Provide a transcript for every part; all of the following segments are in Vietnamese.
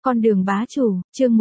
Con đường bá chủ, chương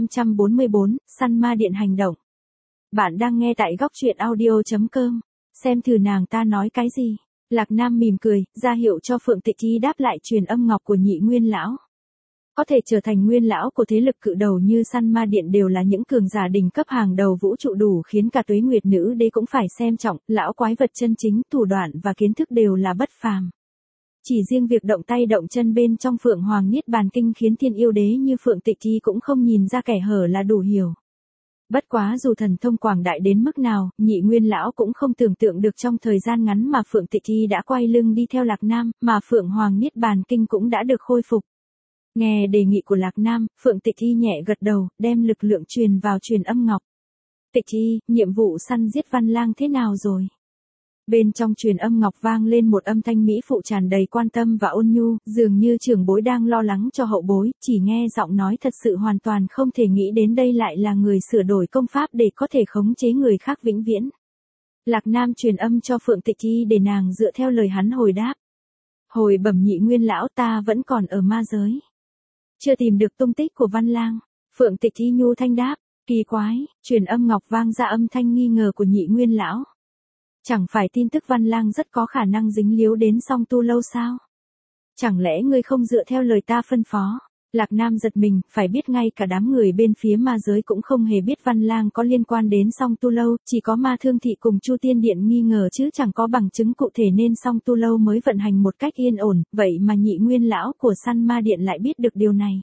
1544, săn ma điện hành động. Bạn đang nghe tại góc truyện audio.com. Xem thử nàng ta nói cái gì. Lạc Nam mỉm cười, ra hiệu cho Phượng Tịch Chi đáp lại truyền âm ngọc của Nhị Nguyên lão. Có thể trở thành nguyên lão của thế lực cự đầu như săn ma điện đều là những cường giả đỉnh cấp hàng đầu vũ trụ, đủ khiến cả Tuế Nguyệt nữ đế cũng phải xem trọng. Lão quái vật chân chính, thủ đoạn và kiến thức đều là bất phàm. Chỉ riêng việc động tay động chân bên trong Phượng Hoàng Niết Bàn Kinh khiến thiên yêu đế như Phượng Tịch Chi cũng không nhìn ra kẻ hở là đủ hiểu. Bất quá dù thần thông quảng đại đến mức nào, Nhị Nguyên lão cũng không tưởng tượng được trong thời gian ngắn mà Phượng Tịch Chi đã quay lưng đi theo Lạc Nam, mà Phượng Hoàng Niết Bàn Kinh cũng đã được khôi phục. Nghe đề nghị của Lạc Nam, Phượng Tịch Chi nhẹ gật đầu, đem lực lượng truyền vào truyền âm ngọc. Tịch Chi, nhiệm vụ săn giết Văn Lang thế nào rồi? Bên trong truyền âm ngọc vang lên một âm thanh mỹ phụ tràn đầy quan tâm và ôn nhu, dường như trưởng bối đang lo lắng cho hậu bối, chỉ nghe giọng nói thật sự hoàn toàn không thể nghĩ đến đây lại là người sửa đổi công pháp để có thể khống chế người khác vĩnh viễn. Lạc Nam truyền âm cho Phượng Tịch Chi để nàng dựa theo lời hắn hồi đáp. Hồi bẩm Nhị Nguyên lão, ta vẫn còn ở ma giới. Chưa tìm được tung tích của Văn Lang. Phượng Tịch Chi nhu thanh đáp, kỳ quái, truyền âm ngọc vang ra âm thanh nghi ngờ của Nhị Nguyên lão. Chẳng phải tin tức Văn Lang rất có khả năng dính líu đến Song Tu Lâu sao? Chẳng lẽ ngươi không dựa theo lời ta phân phó? Lạc Nam giật mình, phải biết ngay cả đám người bên phía ma giới cũng không hề biết Văn Lang có liên quan đến Song Tu Lâu, chỉ có Ma Thương Thị cùng Chu Tiên Điện nghi ngờ chứ chẳng có bằng chứng cụ thể nên Song Tu Lâu mới vận hành một cách yên ổn, vậy mà Nhị Nguyên lão của Săn Ma Điện lại biết được điều này.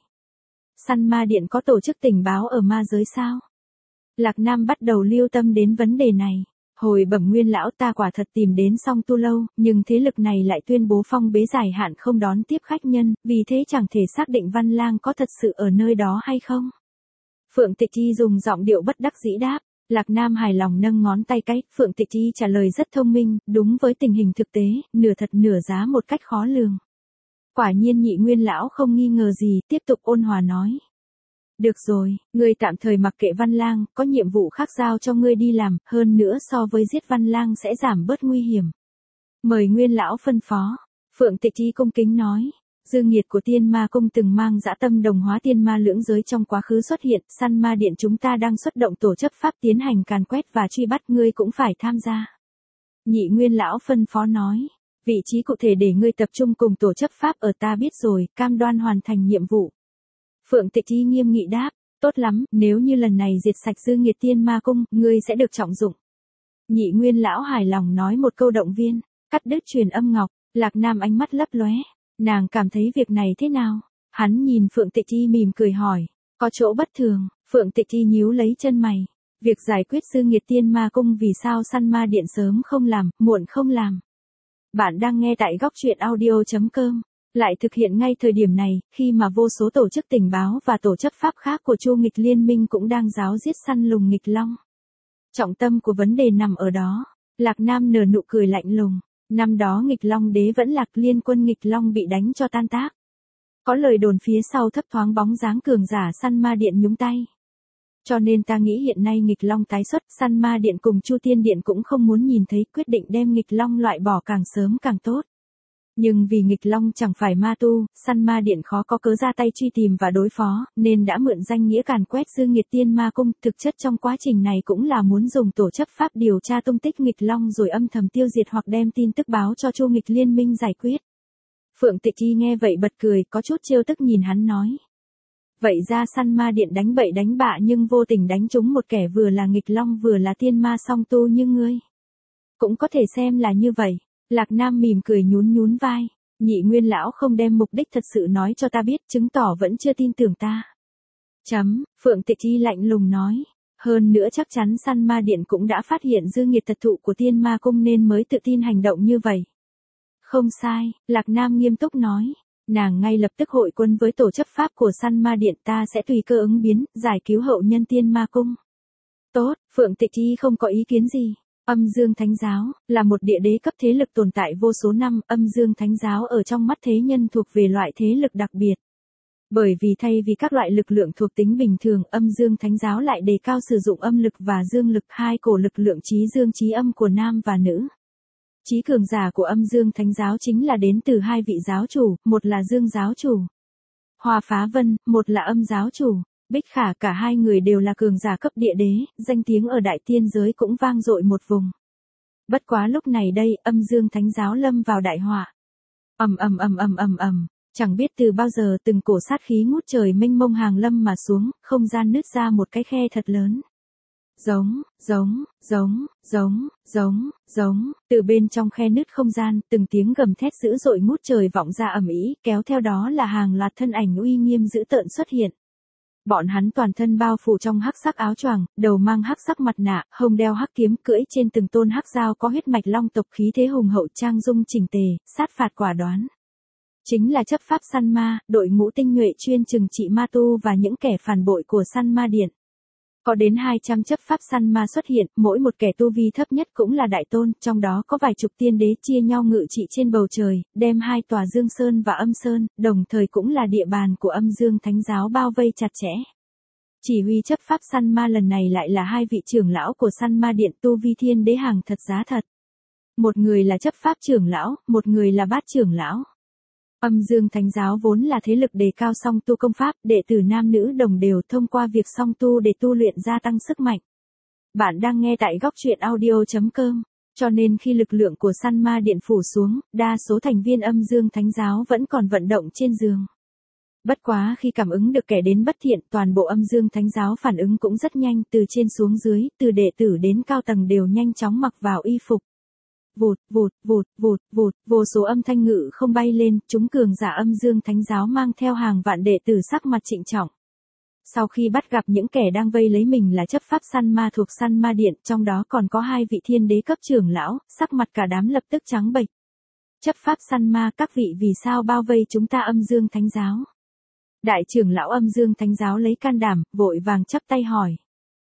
Săn Ma Điện có tổ chức tình báo ở ma giới sao? Lạc Nam bắt đầu lưu tâm đến vấn đề này. Hồi bẩm Nguyên lão, ta quả thật tìm đến Song Tu Lâu, nhưng thế lực này lại tuyên bố phong bế dài hạn không đón tiếp khách nhân, vì thế chẳng thể xác định Văn Lang có thật sự ở nơi đó hay không. Phượng Tịch Chi dùng giọng điệu bất đắc dĩ đáp. Lạc Nam hài lòng nâng ngón tay cái, Phượng Tịch Chi trả lời rất thông minh, đúng với tình hình thực tế, nửa thật nửa giá một cách khó lường. Quả nhiên Nhị Nguyên lão không nghi ngờ gì, tiếp tục ôn hòa nói. Được rồi, ngươi tạm thời mặc kệ Văn Lang, có nhiệm vụ khác giao cho ngươi đi làm, hơn nữa so với giết Văn Lang sẽ giảm bớt nguy hiểm. Mời Nguyên lão phân phó. Phượng Tịch Chi cung kính nói. Dương nhiệt của Tiên Ma Cung từng mang dã tâm đồng hóa tiên ma lưỡng giới trong quá khứ xuất hiện, săn ma điện chúng ta đang xuất động tổ chấp pháp tiến hành càn quét và truy bắt, ngươi cũng phải tham gia. Nhị Nguyên lão phân phó nói. Vị trí cụ thể để ngươi tập trung cùng tổ chấp pháp ở ta biết rồi, cam đoan hoàn thành nhiệm vụ. Phượng Tịch Chi nghiêm nghị đáp, tốt lắm, nếu như lần này diệt sạch dư nghiệt Tiên Ma Cung, ngươi sẽ được trọng dụng. Nhị Nguyên lão hài lòng nói một câu động viên, cắt đứt truyền âm ngọc. Lạc Nam ánh mắt lấp lóe, nàng cảm thấy việc này thế nào? Hắn nhìn Phượng Tịch Chi mỉm cười hỏi, có chỗ bất thường? Phượng Tịch Chi nhíu lấy chân mày, việc giải quyết dư nghiệt Tiên Ma Cung vì sao săn ma điện sớm không làm, muộn không làm? Bạn đang nghe tại góc truyện audio.com. Lại thực hiện ngay thời điểm này, khi mà vô số tổ chức tình báo và tổ chấp pháp khác của Chu Nghịch Liên Minh cũng đang giáo giết săn lùng Nghịch Long. Trọng tâm của vấn đề nằm ở đó. Lạc Nam nở nụ cười lạnh lùng. Năm đó Nghịch Long đế vẫn lạc, liên quân Nghịch Long bị đánh cho tan tác. Có lời đồn phía sau thấp thoáng bóng dáng cường giả săn ma điện nhúng tay. Cho nên ta nghĩ hiện nay Nghịch Long tái xuất, săn ma điện cùng Chu Tiên Điện cũng không muốn nhìn thấy, quyết định đem Nghịch Long loại bỏ càng sớm càng tốt. Nhưng vì Nghịch Long chẳng phải ma tu, săn ma điện khó có cớ ra tay truy tìm và đối phó, nên đã mượn danh nghĩa càn quét dư nghiệt Tiên Ma Cung, thực chất trong quá trình này cũng là muốn dùng tổ chấp pháp điều tra tung tích Nghịch Long rồi âm thầm tiêu diệt hoặc đem tin tức báo cho Chu Nghịch Liên Minh giải quyết. Phượng Tịch Chi nghe vậy bật cười, có chút trêu tức nhìn hắn nói. Vậy ra săn ma điện đánh bậy đánh bạ nhưng vô tình đánh trúng một kẻ vừa là Nghịch Long vừa là tiên ma song tu như ngươi. Cũng có thể xem là như vậy. Lạc Nam mỉm cười nhún vai. Nhị Nguyên lão không đem mục đích thật sự nói cho ta biết, chứng tỏ vẫn chưa tin tưởng ta. Phượng Tịch Chi lạnh lùng nói. Hơn nữa chắc chắn săn ma điện cũng đã phát hiện dư nghiệt thật thụ của Tiên Ma Cung nên mới tự tin hành động như vậy. Không sai, Lạc Nam nghiêm túc nói. Nàng ngay lập tức hội quân với tổ chấp pháp của săn ma điện, ta sẽ tùy cơ ứng biến, giải cứu hậu nhân Tiên Ma Cung. Tốt, Phượng Tịch Chi không có ý kiến gì. Âm Dương Thánh Giáo, là một địa đế cấp thế lực tồn tại vô số năm, Âm Dương Thánh Giáo ở trong mắt thế nhân thuộc về loại thế lực đặc biệt. Bởi vì thay vì các loại lực lượng thuộc tính bình thường, Âm Dương Thánh Giáo lại đề cao sử dụng âm lực và dương lực, hai cổ lực lượng trí dương trí âm của nam và nữ. Chí cường giả của Âm Dương Thánh Giáo chính là đến từ hai vị giáo chủ, một là Dương giáo chủ. Hoa Phá Vân, một là âm giáo chủ, Bích Khả, cả hai người đều là cường giả cấp địa đế, danh tiếng ở đại tiên giới cũng vang dội một vùng. Bất quá lúc này đây, âm dương thánh giáo lâm vào đại họa. Chẳng biết từ bao giờ từng cổ sát khí ngút trời mênh mông hàng lâm mà xuống, không gian nứt ra một cái khe thật lớn. Giống, từ bên trong khe nứt không gian, từng tiếng gầm thét dữ dội ngút trời vọng ra ầm ĩ, kéo theo đó là hàng loạt thân ảnh uy nghiêm dữ tợn xuất hiện. Bọn hắn toàn thân bao phủ trong hắc sắc áo choàng, đầu mang hắc sắc mặt nạ, hông đeo hắc kiếm, cưỡi trên từng tôn hắc dao có huyết mạch long tộc, khí thế hùng hậu, trang dung chỉnh tề, sát phạt quả đoán. Chính là chấp pháp săn ma, đội ngũ tinh nhuệ chuyên trừng trị ma tu và những kẻ phản bội của săn ma điện. Có đến 200 chấp pháp săn ma xuất hiện, mỗi một kẻ tu vi thấp nhất cũng là đại tôn, trong đó có vài chục tiên đế chia nhau ngự trị trên bầu trời, đem hai tòa Dương Sơn và Âm Sơn, đồng thời cũng là địa bàn của âm dương thánh giáo bao vây chặt chẽ. Chỉ huy chấp pháp săn ma lần này lại là hai vị trưởng lão của săn ma điện, tu vi thiên đế hàng thật giá thật. Một người là chấp pháp trưởng lão, một người là bát trưởng lão. Âm dương thánh giáo vốn là thế lực đề cao song tu công pháp, đệ tử nam nữ đồng đều thông qua việc song tu để tu luyện gia tăng sức mạnh. Bạn đang nghe tại góc truyện audio.com, cho nên khi lực lượng của săn ma điện phủ xuống, đa số thành viên âm dương thánh giáo vẫn còn vận động trên giường. Bất quá khi cảm ứng được kẻ đến bất thiện, toàn bộ âm dương thánh giáo phản ứng cũng rất nhanh, từ trên xuống dưới, từ đệ tử đến cao tầng đều nhanh chóng mặc vào y phục. Vụt, vô số âm thanh ngự không bay lên, chúng cường giả âm dương thánh giáo mang theo hàng vạn đệ tử sắc mặt trịnh trọng. Sau khi bắt gặp những kẻ đang vây lấy mình là chấp pháp săn ma thuộc săn ma điện, trong đó còn có hai vị thiên đế cấp trưởng lão, sắc mặt cả đám lập tức trắng bệch. Chấp pháp săn ma, các vị vì sao bao vây chúng ta âm dương thánh giáo? Đại trưởng lão âm dương thánh giáo lấy can đảm, vội vàng chắp tay hỏi.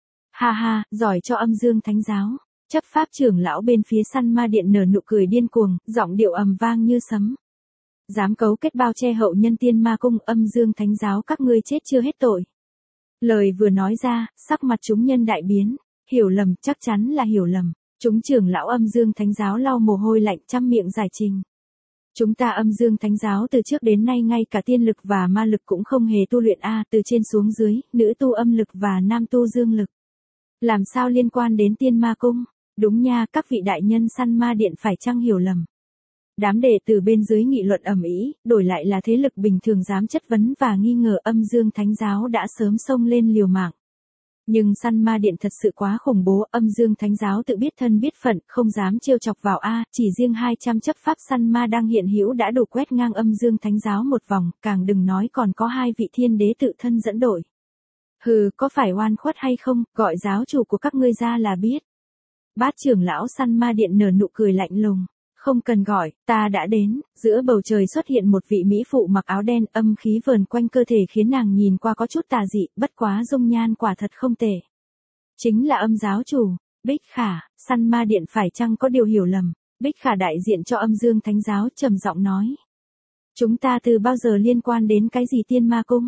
Ha, giỏi cho âm dương thánh giáo. Chấp pháp trưởng lão bên phía săn ma điện nở nụ cười điên cuồng, giọng điệu ầm vang như sấm. Dám cấu kết bao che hậu nhân tiên ma cung, âm dương thánh giáo, các ngươi chết chưa hết tội. Lời vừa nói ra, sắc mặt chúng nhân đại biến, hiểu lầm, chắc chắn là hiểu lầm. Chúng trưởng lão âm dương thánh giáo lau mồ hôi lạnh, trăm miệng giải trình. Chúng ta âm dương thánh giáo từ trước đến nay ngay cả tiên lực và ma lực cũng không hề tu luyện từ trên xuống dưới, nữ tu âm lực và nam tu dương lực. Làm sao liên quan đến tiên ma cung? Đúng nha, các vị đại nhân săn ma điện phải chăng hiểu lầm. Đám đệ tử bên dưới nghị luận ầm ĩ, đổi lại là thế lực bình thường dám chất vấn và nghi ngờ âm dương thánh giáo đã sớm xông lên liều mạng. Nhưng săn ma điện thật sự quá khủng bố, âm dương thánh giáo tự biết thân biết phận, không dám trêu chọc vào chỉ riêng 200 chấp pháp săn ma đang hiện hữu đã đủ quét ngang âm dương thánh giáo một vòng, càng đừng nói còn có hai vị thiên đế tự thân dẫn đội. Hừ, có phải oan khuất hay không, gọi giáo chủ của các ngươi ra là biết. Bát trưởng lão săn ma điện nở nụ cười lạnh lùng. Không cần gọi, ta đã đến. Giữa bầu trời xuất hiện một vị mỹ phụ mặc áo đen, âm khí vờn quanh cơ thể khiến nàng nhìn qua có chút tà dị, bất quá dung nhan quả thật không tệ. Chính là âm giáo chủ, Bích Khả. Săn ma điện phải chăng có điều hiểu lầm? Bích Khả đại diện cho âm dương thánh giáo trầm giọng nói. Chúng ta từ bao giờ liên quan đến cái gì tiên ma cung?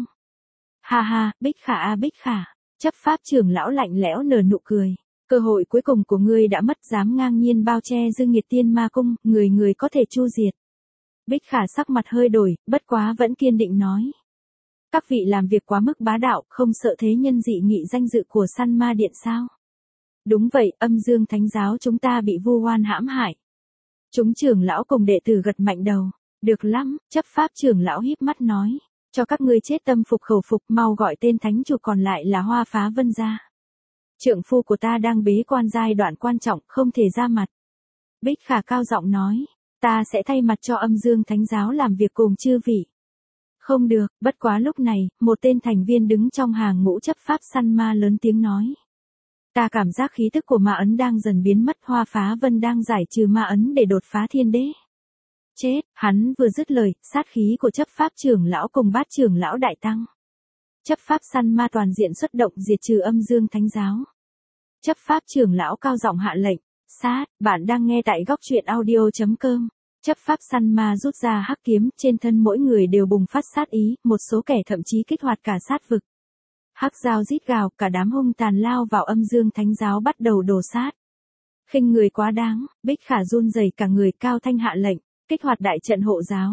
Ha, Bích Khả Bích Khả. Chấp pháp trưởng lão lạnh lẽo nở nụ cười. Cơ hội cuối cùng của ngươi đã mất, dám ngang nhiên bao che dương nghiệt tiên ma cung, người có thể chu diệt. Bích Khả sắc mặt hơi đổi, bất quá vẫn kiên định nói. Các vị làm việc quá mức bá đạo, không sợ thế nhân dị nghị danh dự của săn ma điện sao? Đúng vậy, âm dương thánh giáo chúng ta bị vu oan hãm hại. Chúng trưởng lão cùng đệ tử gật mạnh đầu. Được lắm, chấp pháp trưởng lão híp mắt nói. Cho các ngươi chết tâm phục khẩu phục, mau gọi tên thánh chủ còn lại là Hoa Phá Vân ra. Trượng phu của ta đang bế quan giai đoạn quan trọng, không thể ra mặt. Bích Khả cao giọng nói, ta sẽ thay mặt cho âm dương thánh giáo làm việc cùng chư vị. Không được, bất quá lúc này, một tên thành viên đứng trong hàng ngũ chấp pháp săn ma lớn tiếng nói. Ta cảm giác khí tức của ma ấn đang dần biến mất, Hoa Phá Vân đang giải trừ ma ấn để đột phá thiên đế. Chết, hắn vừa dứt lời, sát khí của chấp pháp trưởng lão cùng bát trưởng lão đại tăng. Chấp pháp săn ma toàn diện xuất động diệt trừ âm dương thánh giáo. Chấp pháp trưởng lão cao giọng hạ lệnh, sát, bạn đang nghe tại góc truyện audio.com. Chấp pháp săn ma rút ra hắc kiếm, trên thân mỗi người đều bùng phát sát ý, một số kẻ thậm chí kích hoạt cả sát vực. Hắc dao rít gào, cả đám hung tàn lao vào âm dương thánh giáo bắt đầu đổ sát. Khinh người quá đáng, Bích Khả run rẩy cả người, cao thanh hạ lệnh, kích hoạt đại trận hộ giáo.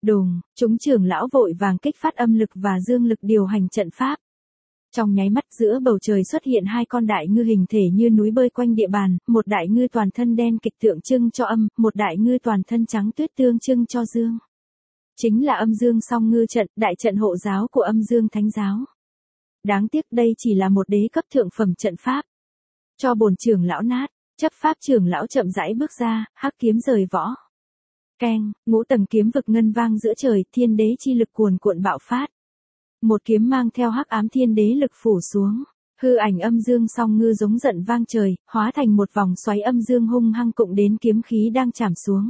Đùng, chúng trưởng lão vội vàng kích phát âm lực và dương lực điều hành trận pháp. Trong nháy mắt giữa bầu trời xuất hiện hai con đại ngư hình thể như núi bơi quanh địa bàn, một đại ngư toàn thân đen kịch tượng trưng cho âm, một đại ngư toàn thân trắng tuyết tượng trưng cho dương. Chính là âm dương song ngư trận, đại trận hộ giáo của âm dương thánh giáo. Đáng tiếc đây chỉ là một đế cấp thượng phẩm trận pháp. Cho bổn trưởng lão nát, chấp pháp trưởng lão chậm rãi bước ra, hắc kiếm rời võ. Keng, ngũ tầng kiếm vực ngân vang giữa trời, thiên đế chi lực cuồn cuộn bạo phát. Một kiếm mang theo hắc ám thiên đế lực phủ xuống, hư ảnh âm dương song ngư giống giận vang trời, hóa thành một vòng xoáy âm dương hung hăng cộng đến kiếm khí đang chạm xuống.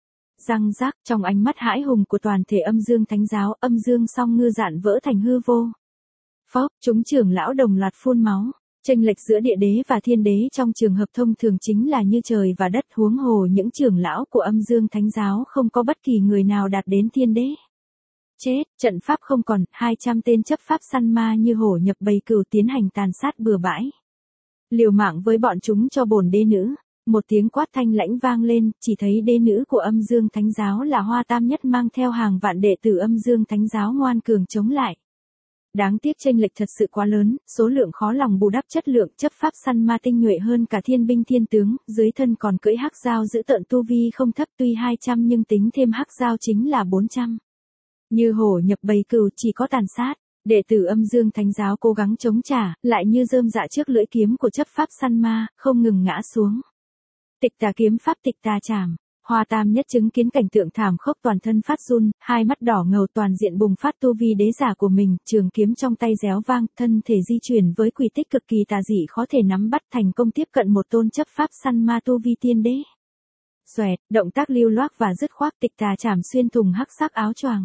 Răng rác, trong ánh mắt hãi hùng của toàn thể âm dương thánh giáo, âm dương song ngư dạn vỡ thành hư vô. Phốc, chúng trưởng lão đồng loạt phun máu. Chênh lệch giữa địa đế và thiên đế trong trường hợp thông thường chính là như trời và đất, huống hồ những trưởng lão của âm dương thánh giáo không có bất kỳ người nào đạt đến thiên đế. Chết, trận pháp không còn, 200 tên chấp pháp săn ma như hổ nhập bầy cừu tiến hành tàn sát bừa bãi. Liều mạng với bọn chúng cho bổn đế nữ. Một tiếng quát thanh lãnh vang lên, chỉ thấy đế nữ của âm dương thánh giáo là Hoa Tam Nhất mang theo hàng vạn đệ tử âm dương thánh giáo ngoan cường chống lại. Đáng tiếc chênh lệch thật sự quá lớn, số lượng khó lòng bù đắp chất lượng, chấp pháp săn ma tinh nhuệ hơn cả thiên binh thiên tướng, dưới thân còn cưỡi hắc dao giữ tợn, tu vi không thấp, tuy 200 nhưng tính thêm hắc dao chính là 400. Như hổ nhập bầy cừu, chỉ có tàn sát. Đệ tử âm dương thánh giáo cố gắng chống trả, lại như rơm rạ trước lưỡi kiếm của chấp pháp săn ma, không ngừng ngã xuống. Tịch tà kiếm pháp tịch tà chảm. Hoa Tam Nhất chứng kiến cảnh tượng thảm khốc, toàn thân phát run, hai mắt đỏ ngầu, toàn diện bùng phát tu vi đế giả của mình, trường kiếm trong tay réo vang, thân thể di chuyển với quy tích cực kỳ tà dị khó thể nắm bắt, thành công tiếp cận một tôn chấp pháp săn ma tu vi tiên đế. Xoẹt, động tác lưu loát và dứt khoát, tịch tà chảm xuyên thùng hắc sắc áo choàng.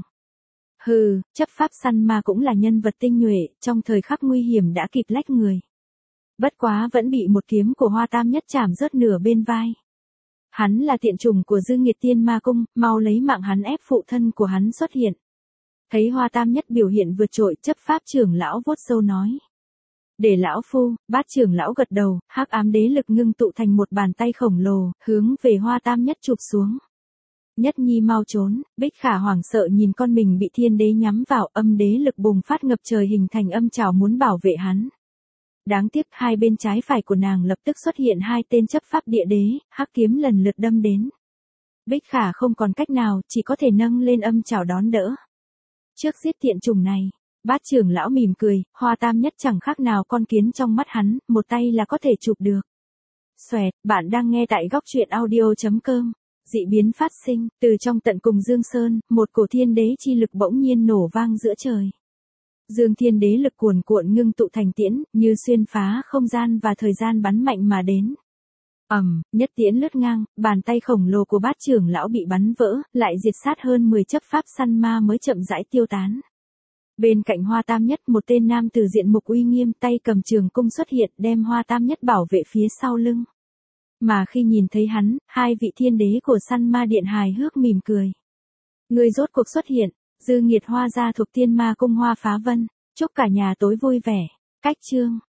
Hừ, chấp pháp săn ma cũng là nhân vật tinh nhuệ, trong thời khắc nguy hiểm đã kịp lách người. Bất quá vẫn bị một kiếm của Hoa Tam Nhất chảm rớt nửa bên vai. Hắn là tiện chủng của Dư Nghiệt Tiên Ma Cung, mau lấy mạng hắn ép phụ thân của hắn xuất hiện. Thấy Hoa Tam Nhất biểu hiện vượt trội, chấp pháp trưởng lão vuốt râu nói. Để lão phu, bát trưởng lão gật đầu, hắc ám đế lực ngưng tụ thành một bàn tay khổng lồ, hướng về Hoa Tam Nhất chụp xuống. Nhất nhi mau trốn, Bích Khả hoảng sợ nhìn con mình bị thiên đế nhắm vào, âm đế lực bùng phát ngập trời hình thành âm trảo muốn bảo vệ hắn. Đáng tiếc hai bên trái phải của nàng lập tức xuất hiện hai tên chấp pháp địa đế, hắc kiếm lần lượt đâm đến. Bích Khả không còn cách nào, chỉ có thể nâng lên âm trảo đón đỡ. Trước giết tiện chủng này, bát trưởng lão mỉm cười, Hoa Tam Nhất chẳng khác nào con kiến trong mắt hắn, một tay là có thể chụp được. Xoẹt, bạn đang nghe tại góc truyện audio.com. Dị biến phát sinh, từ trong tận cùng Dương Sơn, một cổ thiên đế chi lực bỗng nhiên nổ vang giữa trời. Dương thiên đế lực cuồn cuộn ngưng tụ thành tiễn, như xuyên phá không gian và thời gian bắn mạnh mà đến. Nhất tiễn lướt ngang, bàn tay khổng lồ của bát trưởng lão bị bắn vỡ, lại diệt sát hơn 10 chấp pháp săn ma mới chậm rãi tiêu tán. Bên cạnh Hoa Tam Nhất, một tên nam tử diện mục uy nghiêm, tay cầm trường cung xuất hiện, đem Hoa Tam Nhất bảo vệ phía sau lưng. Mà khi nhìn thấy hắn, hai vị thiên đế của săn ma điện hài hước mỉm cười. Người rốt cuộc xuất hiện. Dư Nghiệt Hoa gia thuộc Tiên Ma Cung Hoa Phá Vân, chúc cả nhà tối vui vẻ. Cách chương